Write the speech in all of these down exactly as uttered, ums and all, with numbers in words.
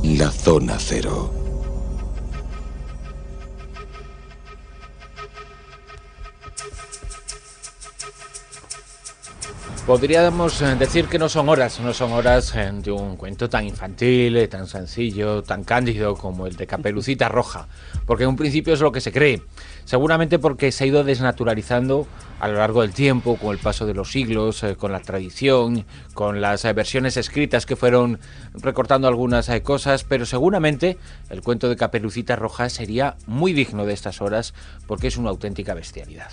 La Zona Cero. Podríamos decir que no son horas, no son horas de un cuento tan infantil, tan sencillo, tan cándido como el de Caperucita Roja, porque en un principio es lo que se cree, seguramente porque se ha ido desnaturalizando a lo largo del tiempo, con el paso de los siglos, eh, con la tradición, con las eh, versiones escritas que fueron recortando algunas eh, cosas, pero seguramente el cuento de Caperucita Roja sería muy digno de estas horas, porque es una auténtica bestialidad.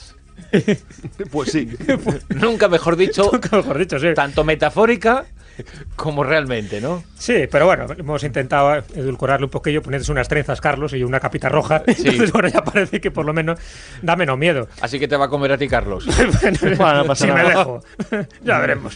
Pues sí. Nunca mejor dicho, Nunca mejor dicho, sí. tanto metafórica como realmente, ¿no? Sí, pero bueno, hemos intentado edulcorarle un poquillo, ponerse unas trenzas, Carlos, y una capita roja. Sí. Entonces, bueno, ya parece que por lo menos da menos miedo. Así que te va a comer a ti, Carlos. Bueno, no pasa si nada. Me dejo. Ya veremos.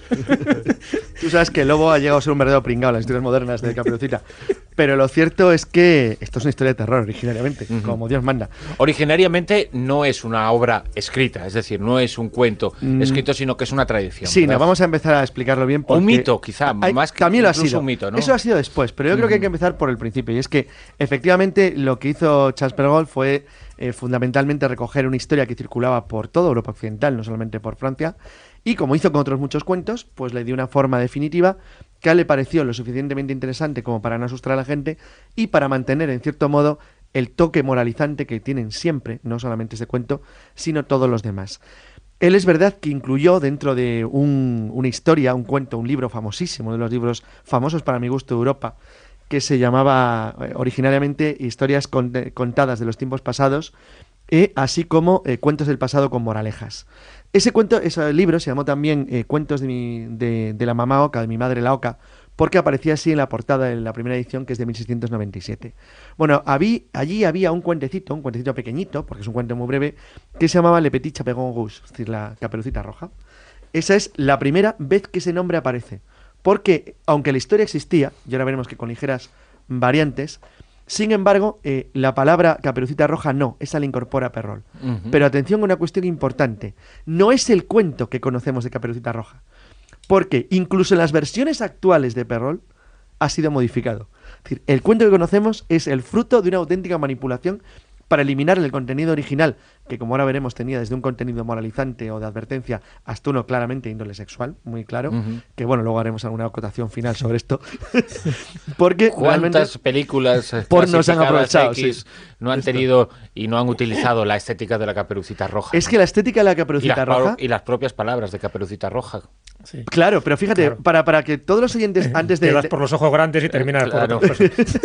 Tú sabes que el lobo ha llegado a ser un verdadero pringao en las historias modernas de Caperucita. Pero lo cierto es que esto es una historia de terror originariamente, uh-huh. como Dios manda. Originariamente no es una obra escrita, es decir, no es un cuento mm. escrito, sino que es una tradición. Sí, no, vamos a empezar a explicarlo bien. Un mito, quizá, hay, más que también lo ha sido. Un mito, ¿no? Eso ha sido después, pero yo uh-huh. creo que hay que empezar por el principio. Y es que, efectivamente, lo que hizo Charles Perrault fue eh, fundamentalmente recoger una historia que circulaba por toda Europa occidental, no solamente por Francia, y como hizo con otros muchos cuentos, pues le dio una forma definitiva que a él le pareció lo suficientemente interesante como para no asustar a la gente y para mantener, en cierto modo, el toque moralizante que tienen siempre, no solamente este cuento, sino todos los demás. Él es verdad que incluyó dentro de un, una historia, un cuento, un libro famosísimo, de los libros famosos para mi gusto de Europa, que se llamaba eh, originariamente Historias cont- contadas de los tiempos pasados, eh, así como eh, Cuentos del pasado con moralejas. Ese cuento, ese libro se llamó también eh, Cuentos de, mi, de, de la mamá Oca, de mi madre la Oca, porque aparecía así en la portada de la primera edición, que es de mil seiscientos noventa y siete. Bueno, habí, allí había un cuentecito, un cuentecito pequeñito, porque es un cuento muy breve, que se llamaba Le Petit Chaperon Rouge, es decir, la Caperucita Roja. Esa es la primera vez que ese nombre aparece, porque aunque la historia existía, y ahora veremos que con ligeras variantes, sin embargo, eh, la palabra Caperucita Roja no, esa la incorpora Perrault. Uh-huh. Pero atención a una cuestión importante, no es el cuento que conocemos de Caperucita Roja, porque incluso en las versiones actuales de Perrault ha sido modificado. Es decir, el cuento que conocemos es el fruto de una auténtica manipulación para eliminar el contenido original, que como ahora veremos tenía desde un contenido moralizante o de advertencia hasta uno claramente índole sexual, muy claro, uh-huh. que bueno, luego haremos alguna acotación final sobre esto. Porque ¿cuántas películas pornos han aprovechado? X Sí. no han Esto. tenido y no han utilizado la estética de la Caperucita Roja? Es que la estética de la Caperucita y las, Roja... Y las propias palabras de Caperucita Roja. Sí. Claro, pero fíjate, claro. Para, para que todos los oyentes antes de... Te vas por los ojos grandes y terminas eh, claro. por otras cosas.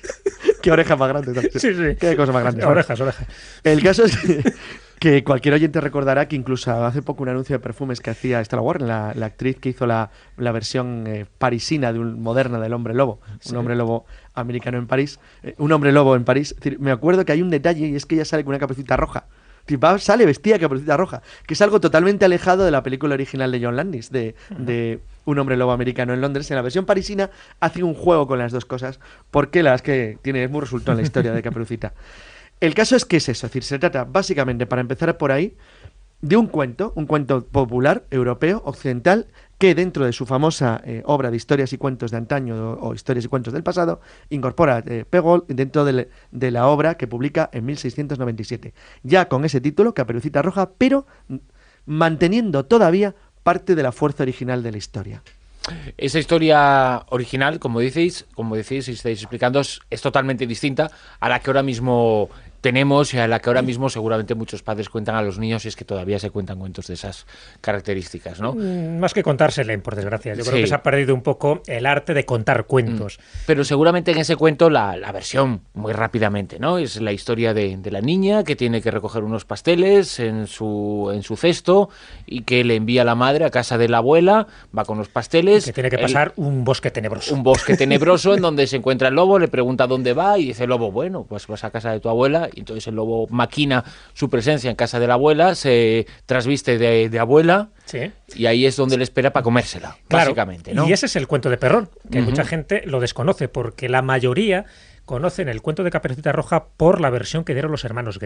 Qué orejas más grandes. ¿No? Sí, sí. Qué cosa más grande. Orejas, orejas. El caso es que, que cualquier oyente recordará que incluso hace poco un anuncio de perfumes que hacía Stella Warren, la, la actriz que hizo la, la versión eh, parisina de un, moderna del Hombre Lobo, sí. un hombre lobo americano en París, eh, un hombre lobo en París. Es decir, me acuerdo que hay un detalle y es que ella sale con una Caperucita Roja. Va, sale vestida de Caperucita Roja, que es algo totalmente alejado de la película original de John Landis, de, de Un hombre lobo americano en Londres. En la versión parisina hace un juego con las dos cosas, porque la verdad es que tiene, es muy resultón en la historia de Caperucita. El caso es que es eso, es decir, se trata básicamente, para empezar por ahí, de un cuento, un cuento popular, europeo, occidental, que dentro de su famosa eh, obra de historias y cuentos de antaño o, o historias y cuentos del pasado, incorpora eh, Perrault dentro de, le, de la obra que publica en mil seiscientos noventa y siete. Ya con ese título, Caperucita Roja, pero manteniendo todavía parte de la fuerza original de la historia. Esa historia original, como decís, como decís y estáis explicando, es, es totalmente distinta a la que ahora mismo tenemos y a la que ahora mismo seguramente muchos padres cuentan a los niños, y es que todavía se cuentan cuentos de esas características, ¿no? Más que contársele, por desgracia. Yo sí. creo que se ha perdido un poco el arte de contar cuentos. Pero seguramente en ese cuento la, la versión, muy rápidamente, ¿no? Es la historia de, de la niña que tiene que recoger unos pasteles en su, en su cesto y que le envía a la madre a casa de la abuela, va con los pasteles. Y que tiene que pasar el, un bosque tenebroso. Un bosque tenebroso en donde se encuentra el lobo, le pregunta dónde va y dice el lobo, bueno, pues vas a casa de tu abuela. Y entonces el lobo maquina su presencia en casa de la abuela, se trasviste de, de abuela, sí. y ahí es donde le espera para comérsela, claro, básicamente, ¿no? Y ese es el cuento de Perrault, que uh-huh. mucha gente lo desconoce, porque la mayoría conocen el cuento de Caperucita Roja por la versión que dieron los hermanos Grimm.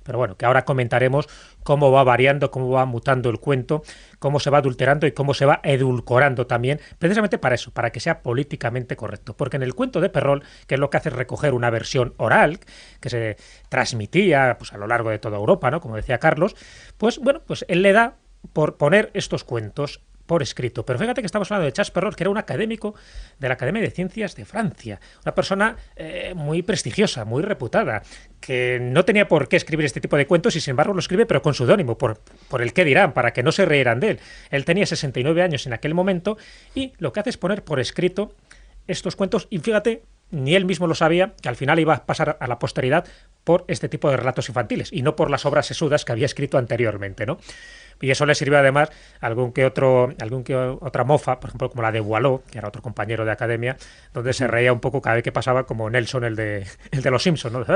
Pero bueno, que ahora comentaremos cómo va variando, cómo va mutando el cuento, cómo se va adulterando y cómo se va edulcorando también, precisamente para eso, para que sea políticamente correcto. Porque en el cuento de Perrault, que es lo que hace es recoger una versión oral que se transmitía pues, a lo largo de toda Europa, ¿no? Como decía Carlos, pues bueno, pues él le da por poner estos cuentos por escrito. Pero fíjate que estamos hablando de Charles Perrault, que era un académico de la Academia de Ciencias de Francia, una persona eh, muy prestigiosa, muy reputada, que no tenía por qué escribir este tipo de cuentos y sin embargo lo escribe, pero con seudónimo, por, por el qué dirán, para que no se reieran de él. Él tenía sesenta y nueve años en aquel momento y lo que hace es poner por escrito estos cuentos y fíjate, ni él mismo lo sabía, que al final iba a pasar a la posteridad por este tipo de relatos infantiles y no por las obras sesudas que había escrito anteriormente, ¿no? Y eso le sirvió además a algún que otro, algún que otra mofa, por ejemplo, como la de Boileau, que era otro compañero de academia, donde se reía un poco cada vez que pasaba, como Nelson, el de, el de los Simpsons, ¿no?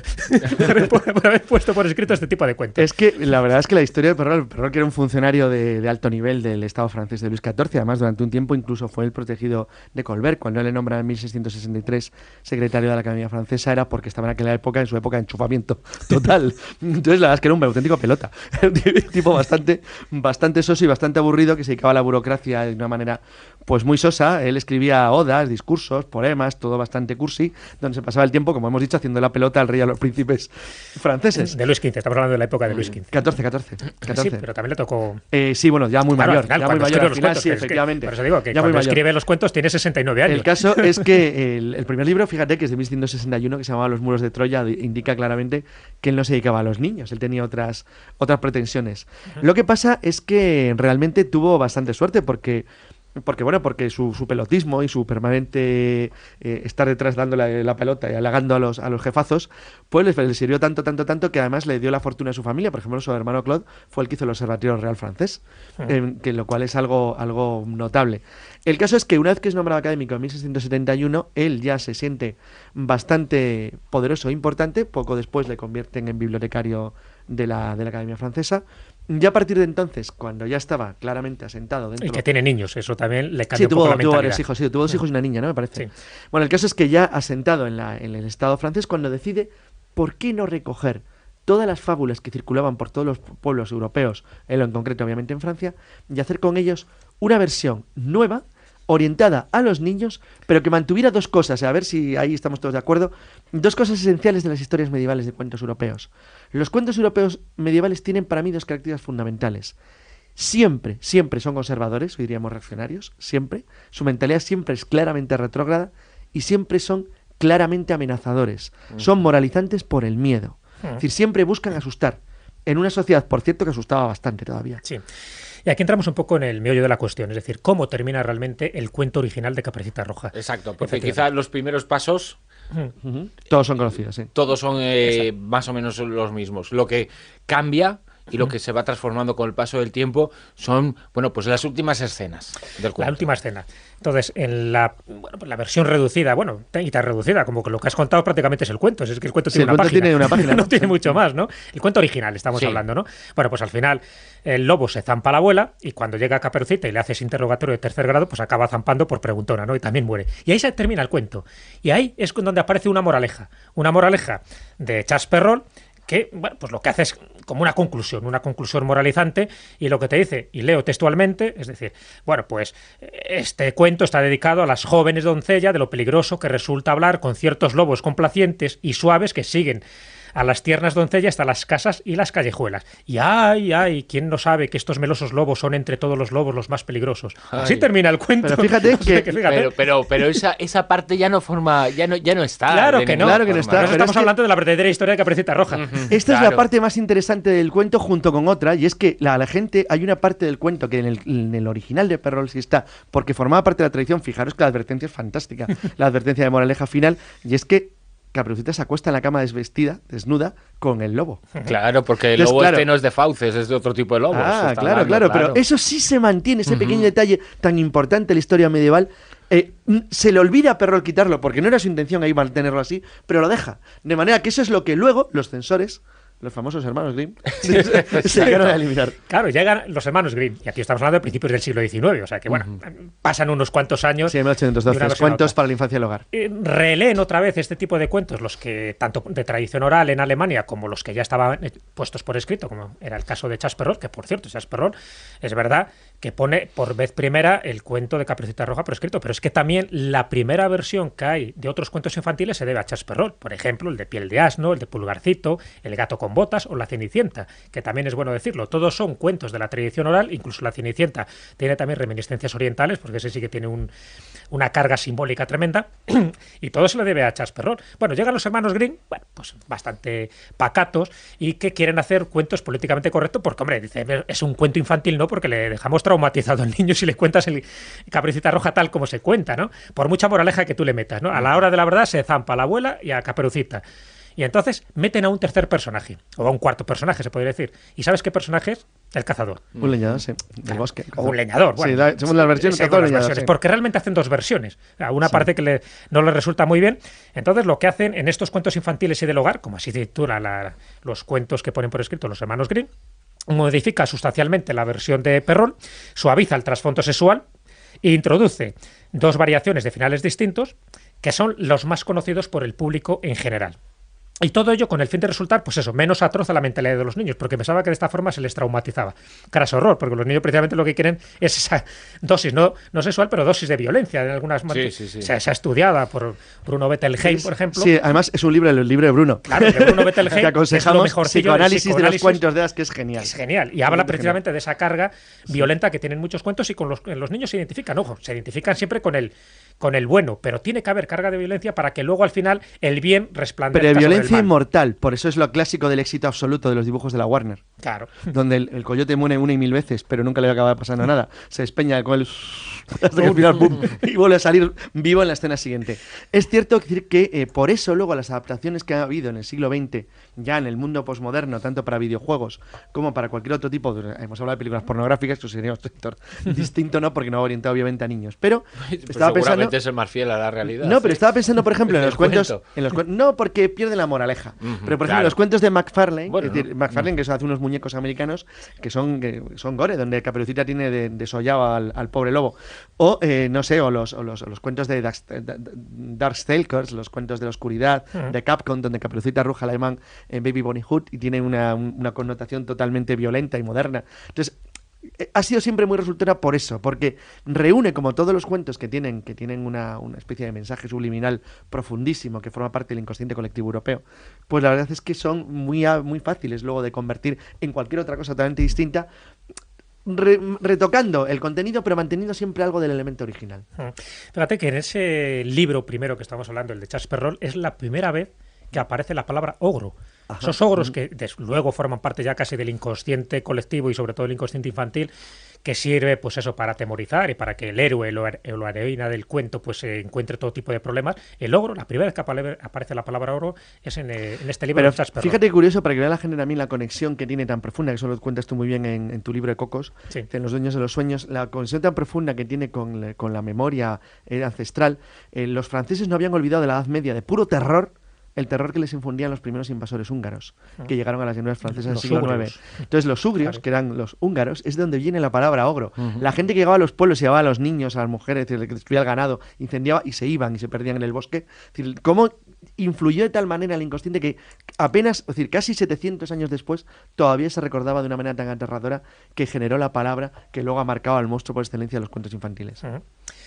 por haber puesto por escrito este tipo de cuentos. Es que la verdad es que la historia de Perrault, Perrault que era un funcionario de, de alto nivel del Estado francés de Luis catorce, además durante un tiempo incluso fue el protegido de Colbert, cuando él le nombra en mil seiscientos sesenta y tres secretario de la Academia Francesa, era porque estaba en aquella época, en su época de enchufamiento total. Entonces la verdad es que era un auténtico pelota, un tipo bastante bastante soso y bastante aburrido, que se dedicaba a la burocracia de una manera pues muy sosa. Él escribía odas, discursos, poemas, todo bastante cursi, donde se pasaba el tiempo, como hemos dicho, haciendo la pelota al rey y a los príncipes franceses. De Luis quince, estamos hablando de la época de Luis quince. catorce, catorce. catorce. Sí, pero también le tocó... Eh, sí, bueno, ya muy claro, mayor. Al final, ya muy mayor, al los final, cuentos, sí, es que, efectivamente. por eso digo que ya cuando muy escribe los cuentos tiene sesenta y nueve años. El caso es que el, el primer libro, fíjate, que es de mil ciento sesenta y uno, que se llamaba Los muros de Troya, indica claramente que él no se dedicaba a los niños, él tenía otras, otras pretensiones. Uh-huh. Lo que pasa es que realmente tuvo bastante suerte porque... Porque, bueno, porque su, su pelotismo y su permanente eh, estar detrás dándole la pelota y halagando a los, a los jefazos, pues les, les sirvió tanto, tanto, tanto que además le dio la fortuna a su familia. Por ejemplo, su hermano Claude fue el que hizo el Observatorio Real Francés, eh, que lo cual es algo, algo notable. El caso es que una vez que es nombrado académico en mil seiscientos setenta y uno, él ya se siente bastante poderoso e importante. Poco después le convierten en bibliotecario de la, de la Academia Francesa. Ya a partir de entonces, cuando ya estaba claramente asentado dentro... Y que tiene niños, eso también le cambió sí, un poco tuvo, la mentalidad. Tuvo varios hijos, sí, tuvo dos hijos y una niña, ¿no? Me parece. Sí. Bueno, el caso es que ya asentado en, la, en el Estado francés, cuando decide por qué no recoger todas las fábulas que circulaban por todos los pueblos europeos, él en concreto obviamente en Francia, y hacer con ellos una versión nueva, orientada a los niños, pero que mantuviera dos cosas, a ver si ahí estamos todos de acuerdo, dos cosas esenciales de las historias medievales de cuentos europeos. Los cuentos europeos medievales tienen para mí dos características fundamentales. Siempre, siempre son conservadores, o diríamos reaccionarios, siempre. Su mentalidad siempre es claramente retrógrada y siempre son claramente amenazadores. Son moralizantes por el miedo. Es decir, siempre buscan asustar. En una sociedad, por cierto, que asustaba bastante todavía. Sí. Y aquí entramos un poco en el meollo de la cuestión, es decir, cómo termina realmente el cuento original de Caperucita Roja. Exacto, porque quizás los primeros pasos... Uh-huh. Todos son conocidos, sí. Todos son eh, más o menos los mismos. Lo que cambia y lo que se va transformando con el paso del tiempo son, bueno, pues las últimas escenas del cuento. La última escena. Entonces, en la, bueno, pues la versión reducida, bueno, y tan reducida, como que lo que has contado prácticamente es el cuento, es que el cuento sí, tiene, el una cuento página. tiene una página. No, no tiene mucho más, ¿no? El cuento original estamos sí. hablando, ¿no? Bueno, pues al final el lobo se zampa a la abuela y cuando llega Caperucita y le hace ese interrogatorio de tercer grado, pues acaba zampando por preguntona, ¿no? Y también muere. Y ahí se termina el cuento. Y ahí es donde aparece una moraleja. Una moraleja de Charles Perrault, que, bueno, pues lo que hace es como una conclusión, una conclusión moralizante, y lo que te dice, y leo textualmente, es decir, bueno, pues este cuento está dedicado a las jóvenes doncellas de lo peligroso que resulta hablar con ciertos lobos complacientes y suaves que siguen a las tiernas doncellas hasta las casas y las callejuelas. Y ay, ay, ¿quién no sabe que estos melosos lobos son entre todos los lobos los más peligrosos? Ay. Así termina el cuento. Pero fíjate que... que fíjate. Pero, pero, pero esa, esa parte ya no forma, ya no, ya no está. Claro que no. Claro que no está. Pero estamos es hablando que... de la verdadera historia de Caperucita Roja. Uh-huh. Esta claro. es la parte más interesante del cuento junto con otra, y es que la, la gente, hay una parte del cuento que en el, en el original de Perrault sí está, porque formaba parte de la tradición. Fijaros que la advertencia es fantástica, la advertencia de moraleja final, y es que Caperucita se acuesta en la cama desvestida, desnuda, con el lobo. Claro, porque el Entonces, lobo claro, este no es de fauces, es de otro tipo de lobo. Ah, claro, claro, claro, pero eso sí se mantiene, ese uh-huh. pequeño detalle tan importante en la historia medieval. Eh, se le olvida a Perrault quitarlo, porque no era su intención ahí mantenerlo así, pero lo deja. De manera que eso es lo que luego los censores, los famosos hermanos Grimm, se llegaron a eliminar. Claro, llegan los hermanos Grimm, y aquí estamos hablando de principios del siglo diecinueve, o sea que, bueno, uh-huh. pasan unos cuantos años. Sí, en mil ochocientos doce, cuentos para la infancia y el hogar. Eh, releen otra vez este tipo de cuentos, los que tanto de tradición oral en Alemania como los que ya estaban puestos por escrito, como era el caso de Charles Perrault, que por cierto, Charles Perrault es verdad que pone por vez primera el cuento de Caperucita Roja por escrito, pero es que también la primera versión que hay de otros cuentos infantiles se debe a Charles Perrault, por ejemplo, el de Piel de Asno, el de Pulgarcito, el Gato con Botas o la Cenicienta, que también es bueno decirlo, todos son cuentos de la tradición oral, incluso la Cenicienta tiene también reminiscencias orientales, porque ese sí que tiene un, una carga simbólica tremenda, y todo se lo debe a Charles Perrault. Bueno, llegan los hermanos Grimm, bueno, pues bastante pacatos, y que quieren hacer cuentos políticamente correctos, porque, hombre, dice, es un cuento infantil, ¿no? Porque le dejamos traumatizado al niño si le cuentas el Caperucita Roja tal como se cuenta, ¿no? Por mucha moraleja que tú le metas, ¿no? A la hora de la verdad se zampa a la abuela y a Caperucita. Y entonces meten a un tercer personaje, o a un cuarto personaje, se podría decir. ¿Y sabes qué personaje es? El cazador. Un leñador, sí, del bosque. O un leñador, bueno. Sí, da, según las versiones, según cazador, las leñador, versiones, sí. Porque realmente hacen dos versiones. Una sí. parte que le, no les resulta muy bien. Entonces lo que hacen en estos cuentos infantiles y del hogar, como así titula la, los cuentos que ponen por escrito los hermanos Grimm, modifica sustancialmente la versión de Perrault, suaviza el trasfondo sexual e introduce dos variaciones de finales distintos que son los más conocidos por el público en general. Y todo ello con el fin de resultar, pues eso, menos atroz a la mentalidad de los niños, porque pensaba que de esta forma se les traumatizaba. Caras horror, porque los niños precisamente lo que quieren es esa dosis, no, no sexual, pero dosis de violencia. En algunas sí, sí, sí. Se, se ha estudiada por Bruno Bettelheim, por ejemplo. Sí, además es un libro, el libro de Bruno. Claro, de Bruno Bettelheim. Que aconsejamos es lo psicoanálisis de los cuentos de hadas, que es genial. Es genial. Y habla precisamente de esa carga violenta que tienen muchos cuentos y con los, los niños se identifican. Ojo, se identifican siempre con el con el bueno, pero tiene que haber carga de violencia para que luego al final el bien resplandezca. Pero de violencia sobre el mal. Inmortal, por eso es lo clásico del éxito absoluto de los dibujos de la Warner. Claro. Donde el, el coyote muere una y mil veces, pero nunca le acaba pasando nada. Se despeña con el hasta que al final pum, y vuelve a salir vivo en la escena siguiente. Es cierto decir que eh, por eso luego las adaptaciones que ha habido en el siglo veinte, ya en el mundo posmoderno, tanto para videojuegos como para cualquier otro tipo, de, hemos hablado de películas pornográficas, que sería un sector distinto, ¿no? Porque no va orientado obviamente a niños. Pero pues estaba seguramente pensando, es el más fiel a la realidad. No, pero ¿sí? estaba pensando, por ejemplo, en los cuentos, cuento. en los cu no, porque pierden la moraleja. Uh-huh, pero por ejemplo, claro. los cuentos de McFarlane, bueno, es decir, no, McFarlane no. que hace unos muñecos americanos que son que son gore, donde Caperucita tiene de, desollado al, al pobre lobo, o eh, no sé, o los, o los, o los cuentos de Darkstalkers, los cuentos de la oscuridad uh-huh. de Capcom, donde Caperucita Roja la llaman en Baby Bunny Hood y tiene una, una connotación totalmente violenta y moderna. Entonces, ha sido siempre muy resultona por eso, porque reúne como todos los cuentos que tienen, que tienen una, una especie de mensaje subliminal profundísimo que forma parte del inconsciente colectivo europeo, pues la verdad es que son muy, muy fáciles luego de convertir en cualquier otra cosa totalmente distinta, Re, retocando el contenido pero manteniendo siempre algo del elemento original. Fíjate que en ese libro primero que estamos hablando, el de Charles Perrault, es la primera vez que aparece la palabra ogro. Ajá. Esos ogros que des, luego forman parte ya casi del inconsciente colectivo y sobre todo del inconsciente infantil, que sirve pues eso para atemorizar y para que el héroe o la heroína del cuento pues eh, encuentre todo tipo de problemas. El ogro, la primera vez que aparece la palabra ogro es en, eh, en este libro. Pero de Charles Perrault. Fíjate curioso, para que vea la gente también la conexión que tiene tan profunda, que eso lo cuentas tú muy bien en, en tu libro de Cocos, sí. en Los dueños de los sueños, la conexión tan profunda que tiene con, con la memoria eh, ancestral. Eh, los franceses no habían olvidado de la Edad Media, de puro terror, el terror que les infundían los primeros invasores húngaros, que llegaron a las llanuras francesas del siglo nueve. Entonces los ugrios, claro. que eran los húngaros, es de donde viene la palabra ogro. Uh-huh. La gente que llegaba a los pueblos, llevaba a los niños, a las mujeres, que destruía el ganado, incendiaba y se iban y se perdían en el bosque. Es decir, ¿cómo influyó de tal manera el inconsciente que apenas, es decir, casi setecientos años después, todavía se recordaba de una manera tan aterradora que generó la palabra que luego ha marcado al monstruo por excelencia de los cuentos infantiles? Uh-huh.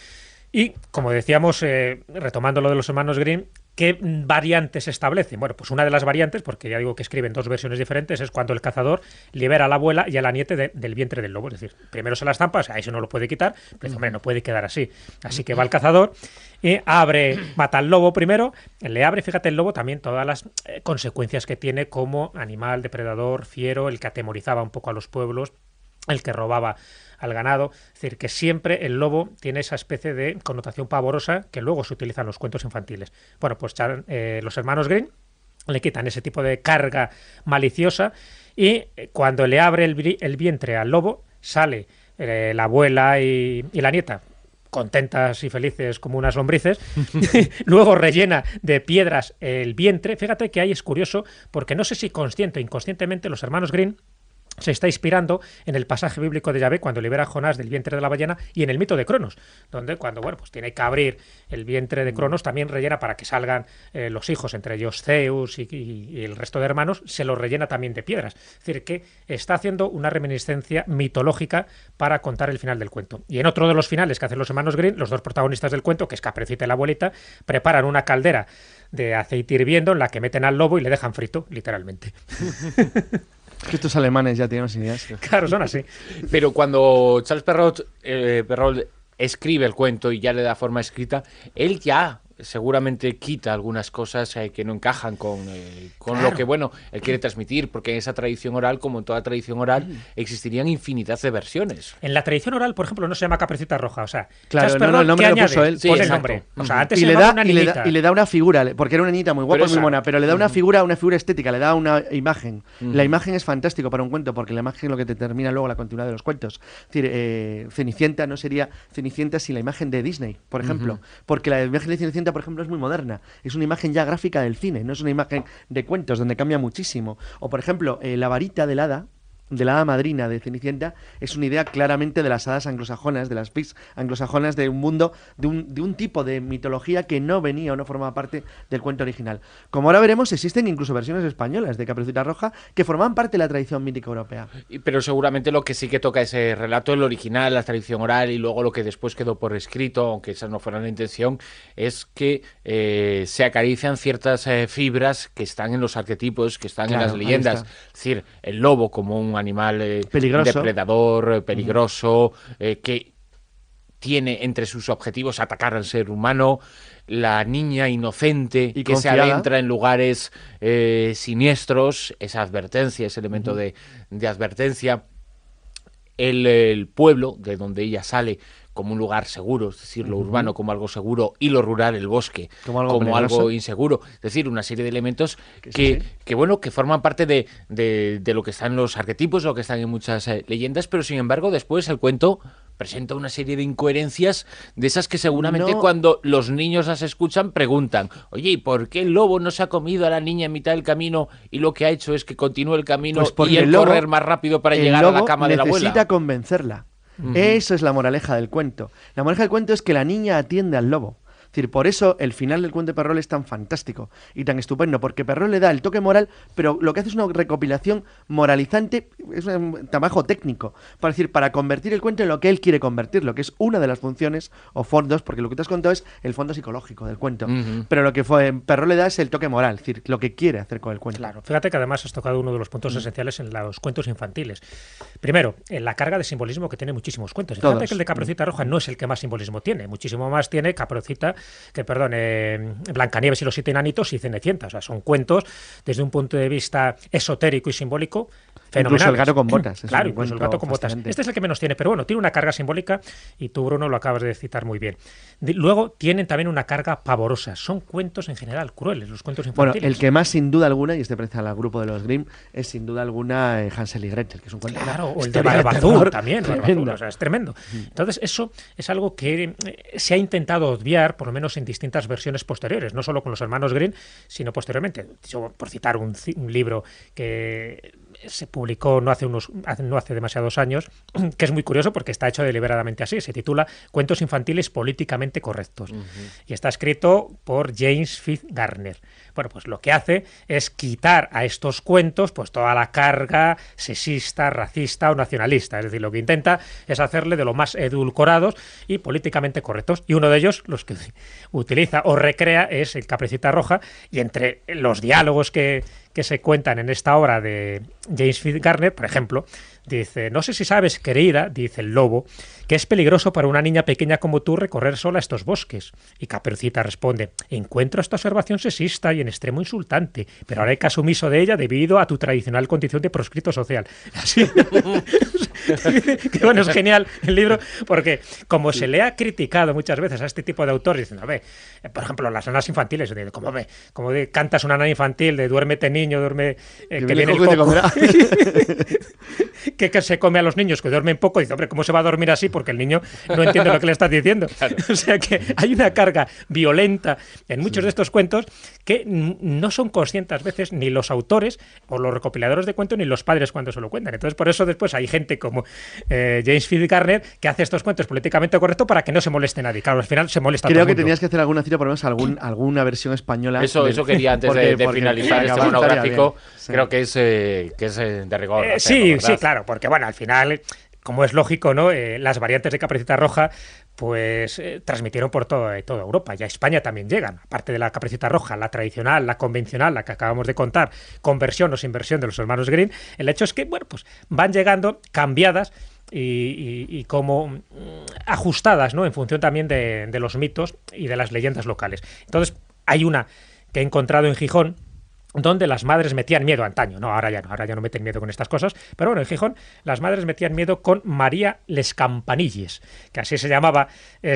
Y, como decíamos, eh, retomando lo de los hermanos Grimm, ¿qué variantes se establecen? Bueno, pues una de las variantes, porque ya digo que escriben dos versiones diferentes, es cuando el cazador libera a la abuela y a la nieta de, del vientre del lobo. Es decir, primero se la estampa, o sea, eso no lo puede quitar, pero hombre, no puede quedar así. Así que va el cazador y abre, mata al lobo primero, le abre, fíjate, el lobo también todas las eh, consecuencias que tiene como animal, depredador, fiero, el que atemorizaba un poco a los pueblos, el que robaba al ganado. Es decir, que siempre el lobo tiene esa especie de connotación pavorosa que luego se utiliza en los cuentos infantiles. Bueno, pues eh, los hermanos Grimm le quitan ese tipo de carga maliciosa y cuando le abre el, el vientre al lobo, sale eh, la abuela y, y la nieta contentas y felices como unas lombrices. Luego rellena de piedras el vientre. Fíjate que ahí es curioso, porque no sé si consciente o inconscientemente los hermanos Grimm se está inspirando en el pasaje bíblico de Yahvé cuando libera a Jonás del vientre de la ballena y en el mito de Cronos, donde cuando bueno pues tiene que abrir el vientre de Cronos también rellena para que salgan eh, los hijos, entre ellos Zeus y, y, y el resto de hermanos, se los rellena también de piedras. Es decir, que está haciendo una reminiscencia mitológica para contar el final del cuento. Y en otro de los finales que hacen los hermanos Grimm, los dos protagonistas del cuento, que es Caperucita y la abuelita, preparan una caldera de aceite hirviendo en la que meten al lobo y le dejan frito, literalmente. Que estos alemanes ya tienen unas ideas. Claro, son así. Pero cuando Charles Perrault, eh, Perrault escribe el cuento y ya le da forma escrita, él ya seguramente quita algunas cosas eh, que no encajan con, eh, con claro. lo que, bueno, él quiere transmitir, porque en esa tradición oral, como en toda tradición oral, existirían infinidad de versiones. En la tradición oral, por ejemplo, no se llama Caperucita Roja, o sea, claro, Charles no, no, el nombre ¿qué lo añade? puso él. Sí, Pone el exacto. nombre. O sea, antes y se le llamaba da una y le, niñita. da, y le da una figura, porque era una niñita muy guapa, Pero muy esa... mona, pero le da una figura, una figura estética, le da una imagen. Uh-huh. La imagen es fantástico para un cuento, porque la imagen es lo que determina luego la continuidad de los cuentos. Es decir, eh, Cenicienta no sería Cenicienta sin la imagen de Disney, por ejemplo, uh-huh. porque la imagen de Cenicienta, por ejemplo, es muy moderna. Es una imagen ya gráfica del cine, no es una imagen de cuentos donde cambia muchísimo. O por ejemplo, eh, la varita del hada, de la hada madrina de Cenicienta, es una idea claramente de las hadas anglosajonas, de las pigs anglosajonas, de un mundo, de un, de un tipo de mitología que no venía o no formaba parte del cuento original. Como ahora veremos, existen incluso versiones españolas de Caperucita Roja que forman parte de la tradición mítica europea. Pero seguramente lo que sí que toca ese relato, el original, la tradición oral, y luego lo que después quedó por escrito, aunque esa no fuera la intención, es que eh, se acarician ciertas eh, fibras que están en los arquetipos, que están claro, en las leyendas. Es decir, el lobo como un animal eh, depredador, eh, peligroso, eh, que tiene entre sus objetivos atacar al ser humano, la niña inocente y que confiada. Se adentra en lugares eh, siniestros, esa advertencia, ese elemento uh-huh. de, de advertencia, el, el pueblo de donde ella sale como un lugar seguro, es decir, lo uh-huh. urbano como algo seguro y lo rural, el bosque, como algo, como algo inseguro. Es decir, una serie de elementos que, que, sí, sí. que bueno, que forman parte de, de, de lo que están en los arquetipos, lo que están en muchas eh, leyendas, pero sin embargo después el cuento presenta una serie de incoherencias de esas que seguramente no. cuando los niños las escuchan preguntan, oye, ¿y por qué el lobo no se ha comido a la niña en mitad del camino y lo que ha hecho es que continúe el camino pues y el, el lobo, correr más rápido para llegar a la cama de la abuela? Necesita convencerla. Uh-huh. Eso es la moraleja del cuento. La moraleja del cuento es que la niña atiende al lobo. Es decir, por eso el final del cuento de Perrault es tan fantástico y tan estupendo, porque Perrault le da el toque moral, pero lo que hace es una recopilación moralizante, es un trabajo técnico, para decir, para convertir el cuento en lo que él quiere convertirlo, que es una de las funciones o fondos, porque lo que te has contado es el fondo psicológico del cuento, uh-huh. pero lo que fue, Perrault le da es el toque moral, es decir, lo que quiere hacer con el cuento. Claro, fíjate que además has tocado uno de los puntos uh-huh. esenciales en los cuentos infantiles. Primero, en la carga de simbolismo que tiene muchísimos cuentos. Fíjate Todos. que el de Caperucita Roja no es el que más simbolismo tiene, muchísimo más tiene Caperucita que, perdón, eh, Blancanieves y los siete enanitos y Cenicienta. O sea, son cuentos desde un punto de vista esotérico y simbólico fenomenales. Incluso el gato con botas. Es claro, incluso el gato con botas. Este es el que menos tiene, pero bueno, tiene una carga simbólica y tú, Bruno, lo acabas de citar muy bien. De, luego tienen también una carga pavorosa. Son cuentos en general crueles, los cuentos infantiles. Bueno, el que más sin duda alguna, y este pertenece al grupo de los Grimm, es sin duda alguna eh, Hansel y Gretel, que es un cuento. Claro, o el de Barbazul también. Barbazul, o sea, es tremendo. Entonces, eso es algo que eh, se ha intentado obviar, por lo menos en distintas versiones posteriores, no solo con los hermanos Grimm, sino posteriormente. Yo, por citar un, un libro que se publicó no hace unos no hace demasiados años, que es muy curioso porque está hecho deliberadamente así, se titula Cuentos infantiles políticamente correctos, uh-huh. y está escrito por James Fitz Gardner. Bueno, pues lo que hace es quitar a estos cuentos pues toda la carga sexista, racista o nacionalista, es decir, lo que intenta es hacerle de lo más edulcorados y políticamente correctos, y uno de ellos, los que utiliza o recrea, es el Caperucita Roja, y entre los diálogos que que se cuentan en esta obra de James Fitz Gardner, por ejemplo, dice, no sé si sabes, querida, dice el lobo, que es peligroso para una niña pequeña como tú recorrer sola estos bosques. Y Caperucita responde, encuentro esta observación sexista y en extremo insultante, pero haré caso omiso de ella debido a tu tradicional condición de proscrito social. Así, que bueno, es genial el libro, porque como se le ha criticado muchas veces a este tipo de autores, diciendo, ve, por ejemplo, las nanas infantiles, como ve, como de, cantas una nana infantil de duérmete niño, duerme, eh, que viene el coco, que, que se come a los niños que duermen poco, y dice, hombre, ¿cómo se va a dormir así? Porque el niño no entiende lo que le estás diciendo. Claro. O sea que hay una carga violenta en muchos sí. de estos cuentos que no son conscientes a veces ni los autores o los recopiladores de cuentos ni los padres cuando se lo cuentan. Entonces, por eso después hay gente como eh, James Field Garner que hace estos cuentos políticamente correctos para que no se moleste nadie. Claro, al final se molesta Creo todo el que mundo. tenías que hacer alguna cita, por lo menos algún, alguna versión española. Eso, de, eso quería antes porque, de, de porque, finalizar porque este monográfico. Sí. Creo que es, eh, que es eh, de rigor. Eh, hacerlo, sí, ¿verdad? sí, claro, porque bueno, al final, como es lógico, ¿no? Eh, las variantes de Caperucita Roja pues eh, transmitieron por todo, eh, toda Europa. Y a España también llegan, aparte de la Caperucita Roja, la tradicional, la convencional, la que acabamos de contar, con versión o sin versión de los hermanos Grimm. El hecho es que, bueno, pues van llegando cambiadas y, y, y como mm, ajustadas, ¿no? En función también de, de los mitos y de las leyendas locales. Entonces, hay una que he encontrado en Gijón, donde las madres metían miedo antaño, no, ahora ya no, ahora ya no meten miedo con estas cosas, pero bueno, en Gijón las madres metían miedo con María les Campanilles, que así se llamaba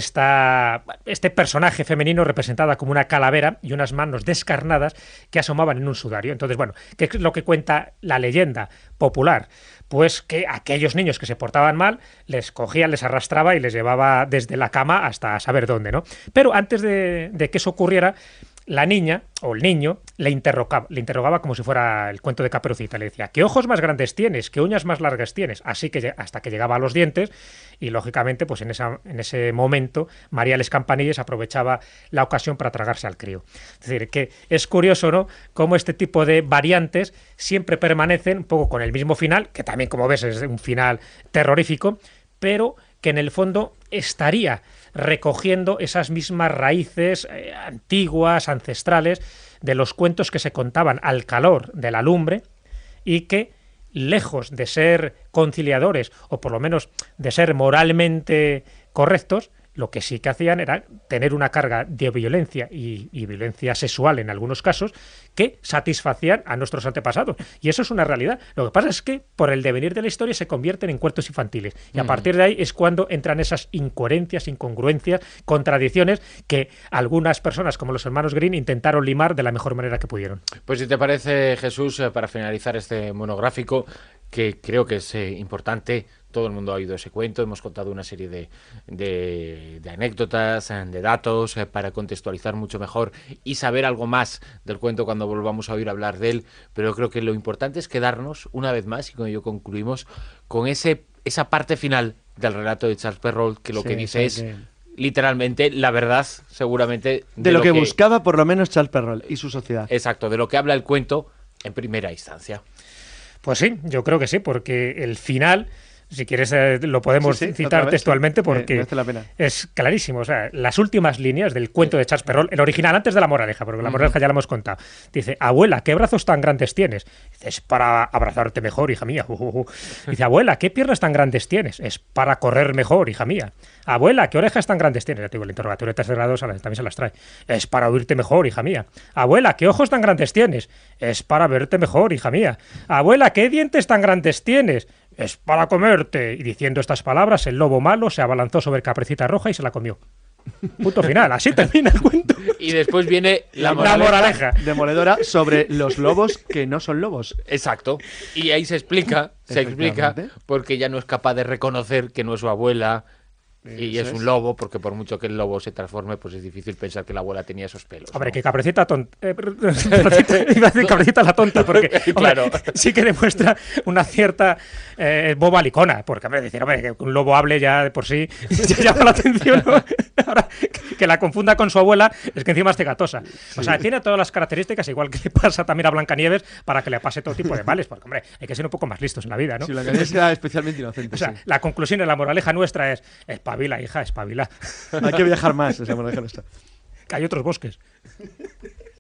esta, este personaje femenino representada como una calavera y unas manos descarnadas que asomaban en un sudario. Entonces, bueno, ¿qué es lo que cuenta la leyenda popular? Pues que aquellos niños que se portaban mal les cogía, les arrastraba y les llevaba desde la cama hasta saber dónde, ¿no? Pero antes de, de que eso ocurriera, la niña o el niño le interrogaba, le interrogaba como si fuera el cuento de Caperucita. Le decía, ¿qué ojos más grandes tienes? ¿Qué uñas más largas tienes? Así que hasta que llegaba a los dientes y, lógicamente, pues en, esa, en ese momento María les Campanilles aprovechaba la ocasión para tragarse al crío. Es decir, que es curioso, ¿no?, cómo este tipo de variantes siempre permanecen un poco con el mismo final, que también, como ves, es un final terrorífico, pero que en el fondo estaría recogiendo esas mismas raíces eh, antiguas, ancestrales, de los cuentos que se contaban al calor de la lumbre y que, lejos de ser conciliadores o por lo menos de ser moralmente correctos, lo que sí que hacían era tener una carga de violencia y, y violencia sexual en algunos casos que satisfacían a nuestros antepasados. Y eso es una realidad. Lo que pasa es que por el devenir de la historia se convierten en cuentos infantiles. Y a partir de ahí es cuando entran esas incoherencias, incongruencias, contradicciones que algunas personas, como los hermanos Grimm, intentaron limar de la mejor manera que pudieron. Pues si te parece, Jesús, eh, para finalizar este monográfico, que creo que es eh, importante. Todo el mundo ha oído ese cuento, hemos contado una serie de, de, de anécdotas, de datos, eh, para contextualizar mucho mejor y saber algo más del cuento cuando volvamos a oír hablar de él, pero creo que lo importante es quedarnos, una vez más, y con ello concluimos, con ese esa parte final del relato de Charles Perrault, que lo sí, que dice sí, es... Sí. Literalmente la verdad, seguramente... De, de lo, lo que, que buscaba por lo menos Charles Perrault y su sociedad. Exacto, de lo que habla el cuento en primera instancia. Pues sí, yo creo que sí, porque el final... Si quieres, eh, lo podemos sí, sí, citar textualmente porque merece la pena. Es clarísimo. O sea, las últimas líneas del cuento de Charles Perrault, el original antes de La Moraleja, porque La Moraleja ya la hemos contado. Dice, abuela, ¿qué brazos tan grandes tienes? Dice, es para abrazarte mejor, hija mía. Uh, uh, uh. Dice, abuela, ¿qué piernas tan grandes tienes? Es para correr mejor, hija mía. Abuela, ¿qué orejas tan grandes tienes? Ya te digo, el interrogatorio de tercer grado también se las trae. Es para oírte mejor, hija mía. Abuela, ¿qué ojos tan grandes tienes? Es para verte mejor, hija mía. Abuela, ¿qué dientes tan grandes tienes? Es para comerte. Y diciendo estas palabras, el lobo malo se abalanzó sobre Caperucita Roja y se la comió. Punto final. Así termina el cuento. Y después viene la, la moraleja, moraleja demoledora sobre los lobos que no son lobos. Exacto. Y ahí se explica, se explica porque ya no es capaz de reconocer que no es su abuela. Y es un lobo, porque por mucho que el lobo se transforme, pues es difícil pensar que la abuela tenía esos pelos. Hombre, ¿no? que Caperucita tonta. Eh, iba a decir Caperucita la tonta, porque claro. Hombre, sí que demuestra una cierta eh, bobalicona. Porque, hombre, decir, hombre, que un lobo hable ya de por sí ya llama la atención, ¿no? Ahora, que, que la confunda con su abuela, es que encima es cegatosa. Sí. O sea, tiene todas las características, igual que le pasa también a Blancanieves, para que le pase todo tipo de males. Porque, hombre, hay que ser un poco más listos en la vida, ¿no? Sí, Blancanieves era especialmente inocente. O sea, sí. La conclusión de la moraleja nuestra es: espabila, hija, espabila. Hay que viajar más, esa moraleja nuestra. Que hay otros bosques.